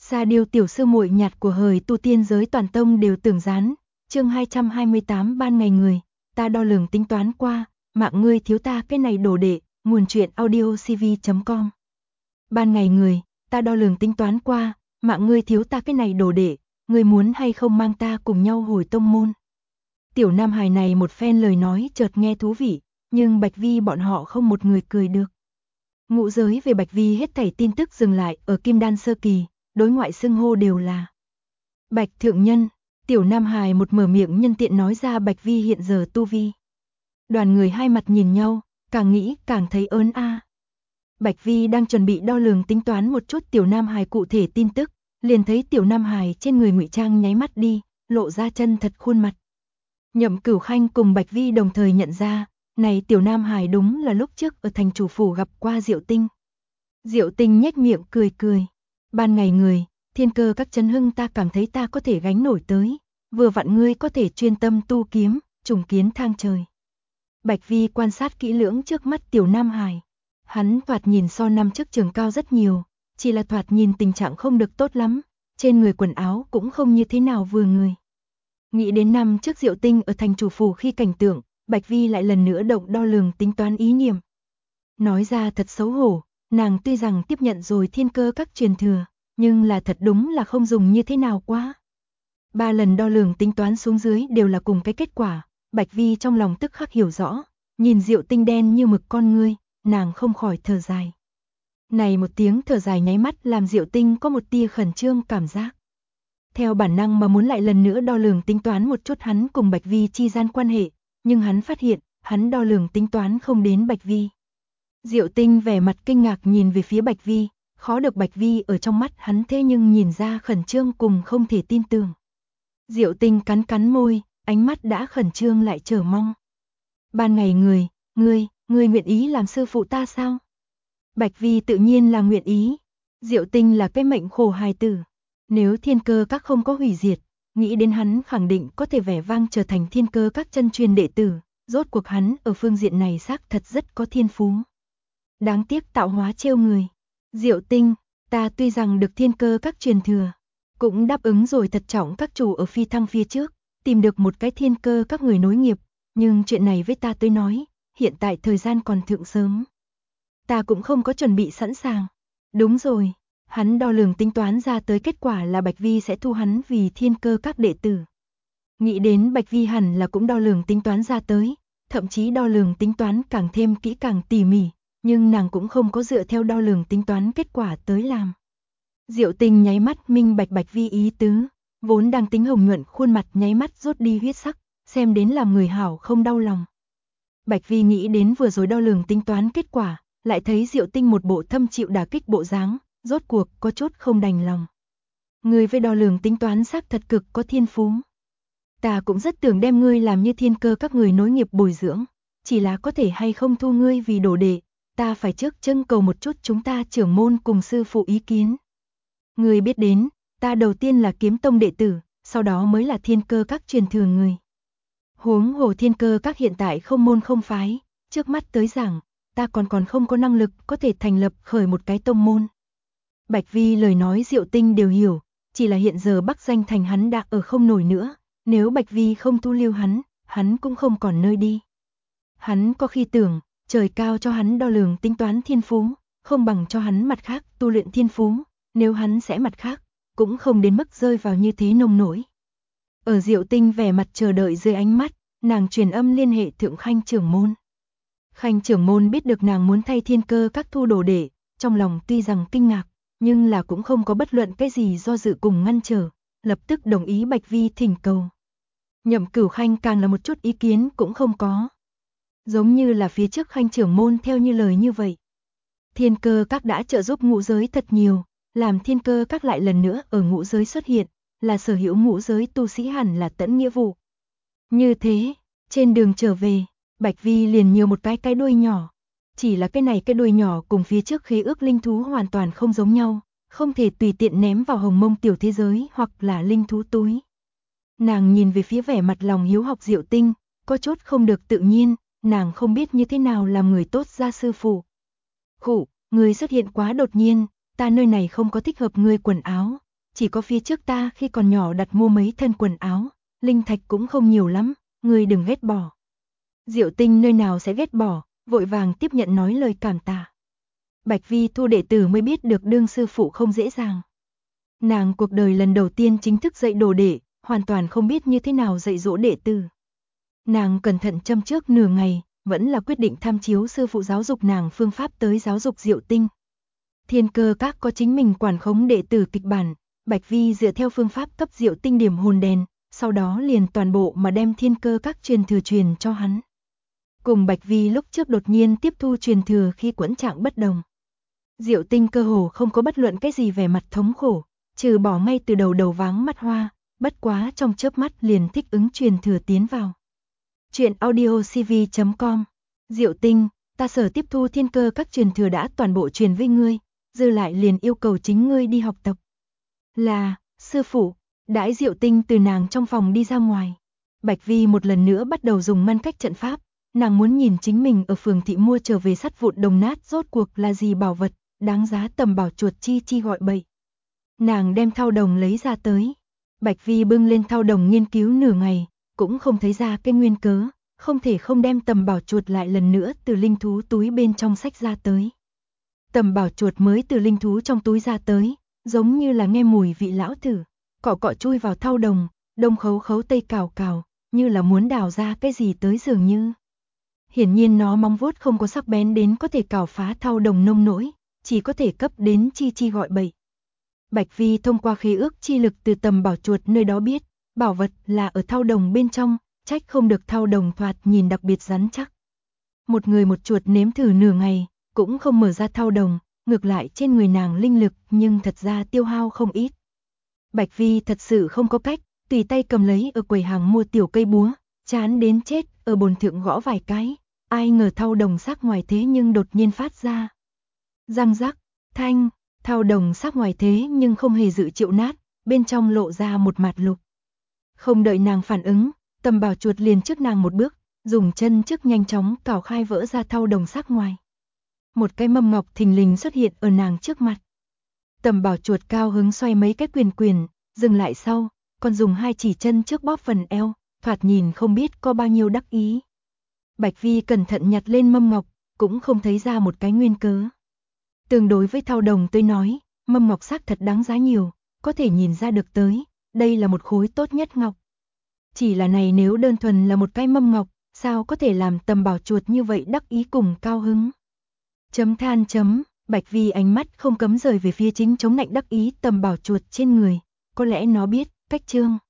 Sa Điêu tiểu sư muội nhạt của hời tu tiên giới toàn tông đều tưởng gián. Chương 228 ban ngày người, ta đo lường tính toán qua, mạng ngươi thiếu ta cái này đồ đệ, nguồn truyện audiocv.com. Ban ngày người, ta đo lường tính toán qua, mạng ngươi thiếu ta cái này đồ đệ, ngươi muốn hay không mang ta cùng nhau hồi tông môn. Tiểu nam hài này một phen lời nói chợt nghe thú vị, nhưng Bạch Vi bọn họ không một người cười được. Ngũ giới về Bạch Vi hết thảy tin tức dừng lại ở Kim Đan sơ kỳ, đối ngoại xưng hô đều là Bạch thượng nhân. Tiểu nam hài một mở miệng nhân tiện nói ra Bạch Vi hiện giờ tu vi. Đoàn người hai mặt nhìn nhau, càng nghĩ càng thấy ớn a. Bạch Vi đang chuẩn bị đo lường tính toán một chút tiểu nam hài cụ thể tin tức, liền thấy tiểu nam hài trên người ngụy trang nháy mắt đi, lộ ra chân thật khuôn mặt. Nhậm Cửu Khanh cùng Bạch Vi đồng thời nhận ra, này tiểu nam hài đúng là lúc trước ở thành chủ phủ gặp qua Diệu Tinh. Diệu Tinh nhếch miệng cười cười, ban ngày người, thiên cơ các chấn hưng ta cảm thấy ta có thể gánh nổi tới, vừa vặn ngươi có thể chuyên tâm tu kiếm, trùng kiến thang trời. Bạch Vi quan sát kỹ lưỡng trước mắt tiểu nam hài, hắn thoạt nhìn so năm trước trường cao rất nhiều, chỉ là thoạt nhìn tình trạng không được tốt lắm, trên người quần áo cũng không như thế nào vừa người. Nghĩ đến năm trước Diệu Tinh ở thành chủ phủ khi cảnh tượng, Bạch Vi lại lần nữa động đo lường tính toán ý niệm. Nói ra thật xấu hổ, nàng tuy rằng tiếp nhận rồi thiên cơ các truyền thừa, nhưng là thật đúng là không dùng như thế nào quá. 3 lần đo lường tính toán xuống dưới đều là cùng cái kết quả, Bạch Vi trong lòng tức khắc hiểu rõ, nhìn Diệu Tinh đen như mực con ngươi, nàng không khỏi thở dài. Này một tiếng thở dài nháy mắt làm Diệu Tinh có một tia khẩn trương cảm giác. Theo bản năng mà muốn lại lần nữa đo lường tính toán một chút hắn cùng Bạch Vi chi gian quan hệ, nhưng hắn phát hiện, hắn đo lường tính toán không đến Bạch Vi. Diệu Tinh vẻ mặt kinh ngạc nhìn về phía Bạch Vi, khó được Bạch Vi ở trong mắt hắn thế nhưng nhìn ra khẩn trương cùng không thể tin tưởng. Diệu Tinh cắn cắn môi, ánh mắt đã khẩn trương lại chờ mong. Ban ngày người, ngươi nguyện ý làm sư phụ ta sao? Bạch Vi tự nhiên là nguyện ý. Diệu Tinh là cái mệnh khổ hài tử. Nếu thiên cơ các không có hủy diệt, nghĩ đến hắn khẳng định có thể vẻ vang trở thành thiên cơ các chân truyền đệ tử, rốt cuộc hắn ở phương diện này xác thật rất có thiên phú. Đáng tiếc tạo hóa trêu người. Diệu Tinh, ta tuy rằng được thiên cơ các truyền thừa, cũng đáp ứng rồi thật trọng các chủ ở phi thăng phía trước, tìm được một cái thiên cơ các người nối nghiệp, nhưng chuyện này với ta tới nói, hiện tại thời gian còn thượng sớm. Ta cũng không có chuẩn bị sẵn sàng. Đúng rồi, hắn đo lường tính toán ra tới kết quả là Bạch Vi sẽ thu hắn vì thiên cơ các đệ tử. Nghĩ đến Bạch Vi hẳn là cũng đo lường tính toán ra tới, thậm chí đo lường tính toán càng thêm kỹ càng tỉ mỉ, nhưng nàng cũng không có dựa theo đo lường tính toán kết quả tới làm. Diệu Tinh nháy mắt minh bạch Bạch Vi ý tứ, vốn đang tính hồng nhuận khuôn mặt nháy mắt rút đi huyết sắc, xem đến làm người hảo không đau lòng. Bạch Vi nghĩ đến vừa rồi đo lường tính toán kết quả, lại thấy Diệu Tinh một bộ thâm chịu đả kích bộ dáng, rốt cuộc có chút không đành lòng. Ngươi với đo lường tính toán xác thật cực có thiên phú. Ta cũng rất tưởng đem ngươi làm như thiên cơ các người nối nghiệp bồi dưỡng, chỉ là có thể hay không thu ngươi vì đồ đệ, ta phải trước trưng cầu một chút chúng ta trưởng môn cùng sư phụ ý kiến. Ngươi biết đến, ta đầu tiên là kiếm tông đệ tử, sau đó mới là thiên cơ các truyền thừa người. Huống hồ thiên cơ các hiện tại không môn không phái, trước mắt tới giảng, ta còn không có năng lực có thể thành lập khởi một cái tông môn. Bạch Vi lời nói Diệu Tinh đều hiểu, chỉ là hiện giờ Bắc Danh thành hắn đã ở không nổi nữa, nếu Bạch Vi không thu lưu hắn cũng không còn nơi đi. Hắn có khi tưởng, trời cao cho hắn đo lường tính toán thiên phú, không bằng cho hắn mặt khác tu luyện thiên phú, nếu hắn sẽ mặt khác, cũng không đến mức rơi vào như thế nông nổi. Ở Diệu Tinh vẻ mặt chờ đợi dưới ánh mắt, nàng truyền âm liên hệ Thượng Khanh trưởng môn. Khanh trưởng môn biết được nàng muốn thay thiên cơ các thu đồ đệ, trong lòng tuy rằng kinh ngạc, nhưng là cũng không có bất luận cái gì do dự cùng ngăn trở, lập tức đồng ý Bạch Vi thỉnh cầu. Nhậm Cửu Khanh càng là một chút ý kiến cũng không có. Giống như là phía trước Khanh trưởng môn theo như lời như vậy. Thiên cơ các đã trợ giúp ngũ giới thật nhiều, làm thiên cơ các lại lần nữa ở ngũ giới xuất hiện, là sở hữu ngũ giới tu sĩ hẳn là tẫn nghĩa vụ. Như thế, trên đường trở về, Bạch Vi liền nhiều một cái đuôi nhỏ. Chỉ là cái đuôi nhỏ cùng phía trước khế ước linh thú hoàn toàn không giống nhau, không thể tùy tiện ném vào hồng mông tiểu thế giới hoặc là linh thú túi. Nàng nhìn về phía vẻ mặt lòng hiếu học Diệu Tinh, có chút không được tự nhiên, nàng không biết như thế nào làm người tốt ra sư phụ. Khụ, người xuất hiện quá đột nhiên, ta nơi này không có thích hợp ngươi quần áo, chỉ có phía trước ta khi còn nhỏ đặt mua mấy thân quần áo, linh thạch cũng không nhiều lắm, ngươi đừng ghét bỏ. Diệu Tinh nơi nào sẽ ghét bỏ, vội vàng tiếp nhận nói lời cảm tạ. Bạch Vi thu đệ tử mới biết được đương sư phụ không dễ dàng. Nàng cuộc đời lần đầu tiên chính thức dạy đồ đệ, hoàn toàn không biết như thế nào dạy dỗ đệ tử. Nàng cẩn thận châm trước nửa ngày, vẫn là quyết định tham chiếu sư phụ giáo dục nàng phương pháp tới giáo dục Diệu Tinh. Thiên Cơ Các có chính mình quản khống đệ tử kịch bản, Bạch Vi dựa theo phương pháp cấp Diệu Tinh điểm hồn đèn, sau đó liền toàn bộ mà đem Thiên Cơ Các truyền thừa truyền cho hắn. Cùng Bạch Vi lúc trước đột nhiên tiếp thu truyền thừa khi quẫn trạng bất đồng. Diệu Tinh cơ hồ không có bất luận cái gì vẻ mặt thống khổ, trừ bỏ ngay từ đầu váng mắt hoa, bất quá trong chớp mắt liền thích ứng truyền thừa tiến vào. Chuyện audiocv.com. Diệu Tinh, ta sở tiếp thu Thiên Cơ Các truyền thừa đã toàn bộ truyền với ngươi, dư lại liền yêu cầu chính ngươi đi học tập. Là, sư phụ. Đãi Diệu Tinh từ nàng trong phòng đi ra ngoài, Bạch Vi một lần nữa bắt đầu dùng ngăn cách trận pháp, nàng muốn nhìn chính mình ở phường thị mua trở về sắt vụn đồng nát rốt cuộc là gì bảo vật, đáng giá tầm bảo chuột chi gọi bậy. Nàng đem thao đồng lấy ra tới, Bạch Vi bưng lên thao đồng nghiên cứu nửa ngày, cũng không thấy ra cái nguyên cớ, không thể không đem tầm bảo chuột lại lần nữa từ linh thú túi bên trong sách ra tới. Tầm bảo chuột mới từ linh thú trong túi ra tới, giống như là nghe mùi vị lão tử, cọ chui vào thao đồng, đông khấu khấu tây cào cào, như là muốn đào ra cái gì tới dường như. Hiển nhiên nó móng vuốt không có sắc bén đến có thể cào phá thao đồng nông nỗi, chỉ có thể cấp đến chi gọi bậy. Bạch Vi thông qua khế ước chi lực từ tầm bảo chuột nơi đó biết, bảo vật là ở thao đồng bên trong, trách không được thao đồng thoạt nhìn đặc biệt rắn chắc. Một người một chuột nếm thử nửa ngày, cũng không mở ra thao đồng, ngược lại trên người nàng linh lực nhưng thật ra tiêu hao không ít. Bạch Vi thật sự không có cách, tùy tay cầm lấy ở quầy hàng mua tiểu cây búa, chán đến chết, ở bồn thượng gõ vài cái, ai ngờ thao đồng sắc ngoài thế nhưng đột nhiên phát ra. Răng rắc, thanh, thao đồng sắc ngoài thế nhưng không hề dự triệu nát, bên trong lộ ra một mạt lục. Không đợi nàng phản ứng, tầm bảo chuột liền trước nàng một bước, dùng chân trước nhanh chóng cào khai vỡ ra thao đồng sắc ngoài. Một cái mâm ngọc thình lình xuất hiện ở nàng trước mặt. Tầm bảo chuột cao hứng xoay mấy cái quyền, dừng lại sau, còn dùng hai chỉ chân trước bóp phần eo, thoạt nhìn không biết có bao nhiêu đắc ý. Bạch Vi cẩn thận nhặt lên mâm ngọc, cũng không thấy ra một cái nguyên cớ. Tương đối với thao đồng tôi nói, mâm ngọc sắc thật đáng giá nhiều, có thể nhìn ra được tới, đây là một khối tốt nhất ngọc. Chỉ là này nếu đơn thuần là một cái mâm ngọc, sao có thể làm tầm bảo chuột như vậy đắc ý cùng cao hứng. Bạch Vi ánh mắt không cấm rời về phía chính chống nạnh đắc ý tầm bảo chuột trên người, có lẽ nó biết cách trương.